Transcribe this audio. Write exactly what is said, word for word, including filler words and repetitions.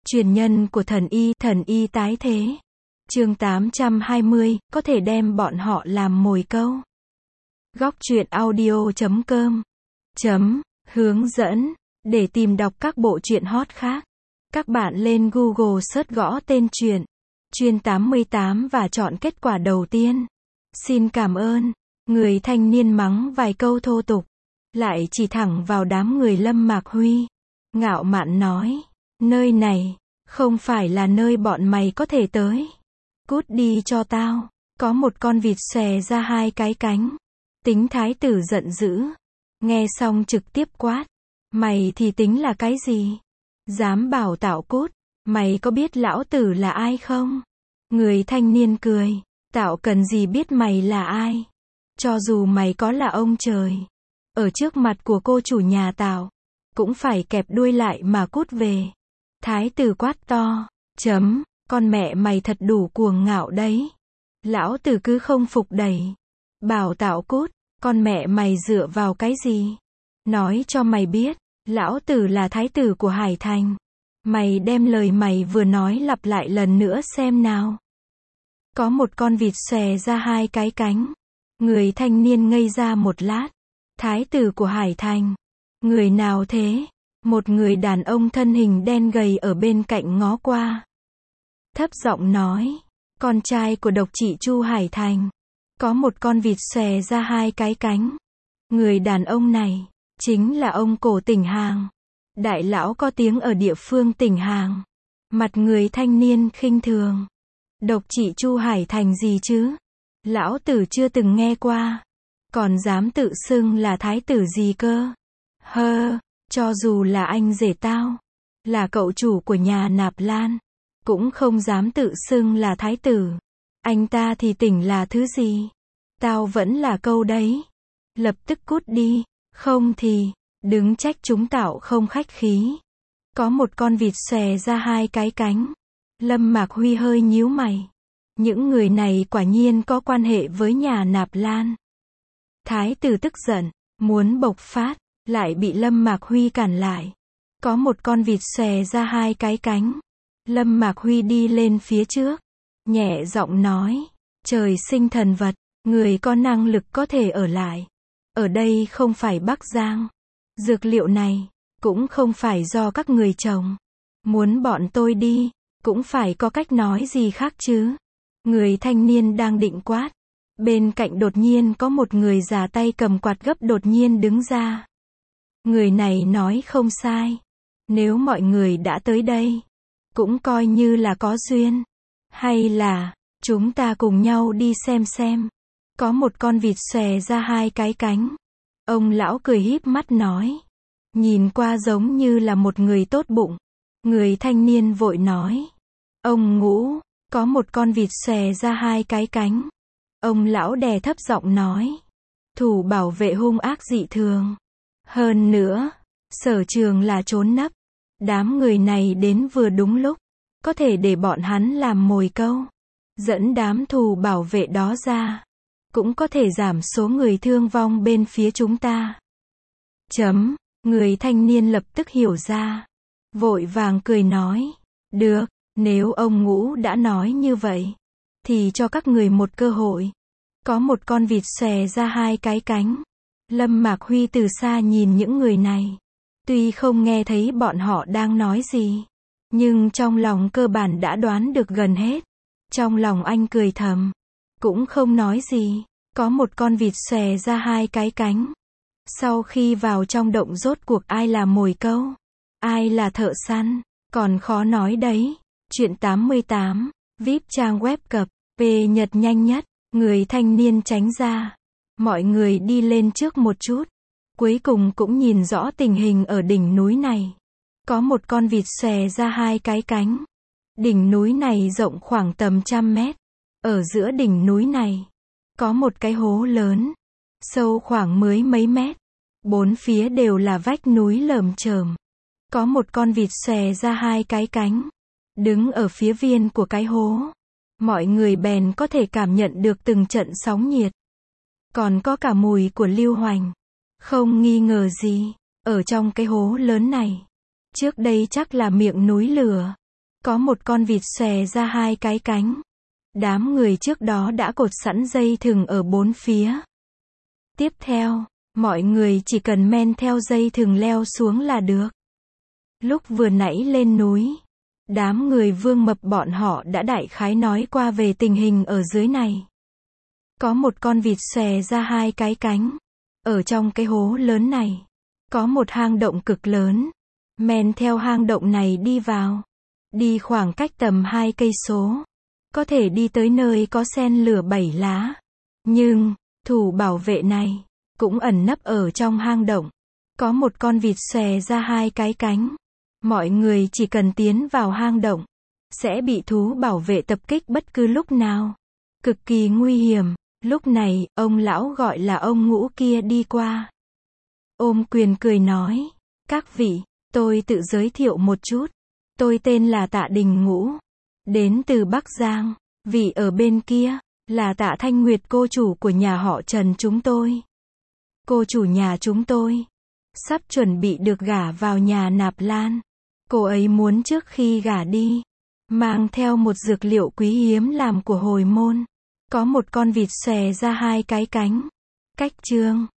Truyền nhân của thần y, thần y tái thế. Chương tám trăm hai mươi, có thể đem bọn họ làm mồi câu. Góc truyện audio chấm com chấm hướng dẫn để tìm đọc các bộ truyện hot khác. Các bạn lên Google search gõ tên truyện Chuyên tám mươi tám và chọn kết quả đầu tiên. Xin cảm ơn. Người thanh niên mắng vài câu thô tục, lại chỉ thẳng vào đám người Lâm Mạc Huy. Ngạo mạn nói, nơi này không phải là nơi bọn mày có thể tới. Cút đi cho tao. Có một con vịt xòe ra hai cái cánh. Tính thái tử giận dữ. Nghe xong trực tiếp quát. Mày thì tính là cái gì? Dám bảo tao cút. Mày có biết lão tử là ai không? Người thanh niên cười. Tao cần gì biết mày là ai? Cho dù mày có là ông trời, ở trước mặt của cô chủ nhà tao, cũng phải kẹp đuôi lại mà cút về. Thái tử quát to. Chấm. Con mẹ mày thật đủ cuồng ngạo đấy. Lão tử cứ không phục đẩy. Bảo tao cút. Con mẹ mày dựa vào cái gì? Nói cho mày biết, lão tử là thái tử của Hải Thành. Mày đem lời mày vừa nói lặp lại lần nữa xem nào. Có một con vịt xòe ra hai cái cánh. Người thanh niên ngây ra một lát. Thái tử của Hải Thành? Người nào thế? Một người đàn ông thân hình đen gầy ở bên cạnh ngó qua. Thấp giọng nói, con trai của độc trị Chu Hải Thành. Có một con vịt xòe ra hai cái cánh. Người đàn ông này chính là ông Cổ Tỉnh Hàng. Đại lão có tiếng ở địa phương Tỉnh Hàng. Mặt người thanh niên khinh thường. Độc trị Chu Hải Thành gì chứ? Lão tử chưa từng nghe qua. Còn dám tự xưng là thái tử gì cơ? Hơ, cho dù là anh rể tao, là cậu chủ của nhà Nạp Lan, cũng không dám tự xưng là thái tử. Anh ta thì tỉnh là thứ gì? Tao vẫn là câu đấy. Lập tức cút đi, không thì đừng trách chúng tao không khách khí. Có một con vịt xòe ra hai cái cánh. Lâm Mạc Huy hơi nhíu mày. Những người này quả nhiên có quan hệ với nhà Nạp Lan. Thái tử tức giận, muốn bộc phát, lại bị Lâm Mạc Huy cản lại. Có một con vịt xòe ra hai cái cánh. Lâm Mạc Huy đi lên phía trước, nhẹ giọng nói, trời sinh thần vật, người có năng lực có thể ở lại. Ở đây không phải Bắc Giang. Dược liệu này cũng không phải do các người trồng. Muốn bọn tôi đi, cũng phải có cách nói gì khác chứ. Người thanh niên đang định quát. Bên cạnh đột nhiên có một người già tay cầm quạt gấp đột nhiên đứng ra. Người này nói không sai. Nếu mọi người đã tới đây, cũng coi như là có duyên. Hay là, chúng ta cùng nhau đi xem xem. Có một con vịt xòe ra hai cái cánh. Ông lão cười híp mắt nói. Nhìn qua giống như là một người tốt bụng. Người thanh niên vội nói. Ông Ngũ, có một con vịt xòe ra hai cái cánh. Ông lão đè thấp giọng nói. Thủ bảo vệ hung ác dị thường. Hơn nữa, sở trường là trốn nấp. Đám người này đến vừa đúng lúc. Có thể để bọn hắn làm mồi câu. Dẫn đám thù bảo vệ đó ra. Cũng có thể giảm số người thương vong bên phía chúng ta. Chấm. Người thanh niên lập tức hiểu ra. Vội vàng cười nói. Được, nếu ông Ngũ đã nói như vậy, thì cho các người một cơ hội. Có một con vịt xòe ra hai cái cánh. Lâm Mạc Huy từ xa nhìn những người này. Tuy không nghe thấy bọn họ đang nói gì, nhưng trong lòng cơ bản đã đoán được gần hết. Trong lòng anh cười thầm, cũng không nói gì. Có một con vịt xòe ra hai cái cánh. Sau khi vào trong động rốt cuộc ai là mồi câu, ai là thợ săn, còn khó nói đấy. Chuyện tám mươi tám, vê i pê trang web cập, về Nhật nhanh nhất. Người thanh niên tránh ra. Mọi người đi lên trước một chút. Cuối cùng cũng nhìn rõ tình hình ở đỉnh núi này. Có một con vịt xòe ra hai cái cánh. Đỉnh núi này rộng khoảng tầm trăm mét. Ở giữa đỉnh núi này, có một cái hố lớn, sâu khoảng mười mấy mét. Bốn phía đều là vách núi lởm chởm. Có một con vịt xòe ra hai cái cánh. Đứng ở phía viên của cái hố. Mọi người bèn có thể cảm nhận được từng trận sóng nhiệt. Còn có cả mùi của lưu hoành. Không nghi ngờ gì, ở trong cái hố lớn này, trước đây chắc là miệng núi lửa. Có một con vịt xòe ra hai cái cánh. Đám người trước đó đã cột sẵn dây thừng ở bốn phía. Tiếp theo, mọi người chỉ cần men theo dây thừng leo xuống là được. Lúc vừa nãy lên núi, đám người Vương Mập bọn họ đã đại khái nói qua về tình hình ở dưới này. Có một con vịt xòe ra hai cái cánh. Ở trong cái hố lớn này, có một hang động cực lớn. Men theo hang động này đi vào. Đi khoảng cách tầm hai cây số. Có thể đi tới nơi có sen lửa bảy lá. Nhưng, thủ bảo vệ này, cũng ẩn nấp ở trong hang động. Có một con vịt xòe ra hai cái cánh. Mọi người chỉ cần tiến vào hang động, sẽ bị thú bảo vệ tập kích bất cứ lúc nào. Cực kỳ nguy hiểm. Lúc này, ông lão gọi là ông Ngũ kia đi qua. Ôm quyền cười nói, các vị, tôi tự giới thiệu một chút. Tôi tên là Tạ Đình Ngũ. Đến từ Bắc Giang. Vị ở bên kia, là Tạ Thanh Nguyệt, cô chủ của nhà họ Trần chúng tôi. Cô chủ nhà chúng tôi sắp chuẩn bị được gả vào nhà Nạp Lan. Cô ấy muốn trước khi gả đi, mang theo một dược liệu quý hiếm làm của hồi môn. Có một con vịt xòe ra hai cái cánh. Cách chương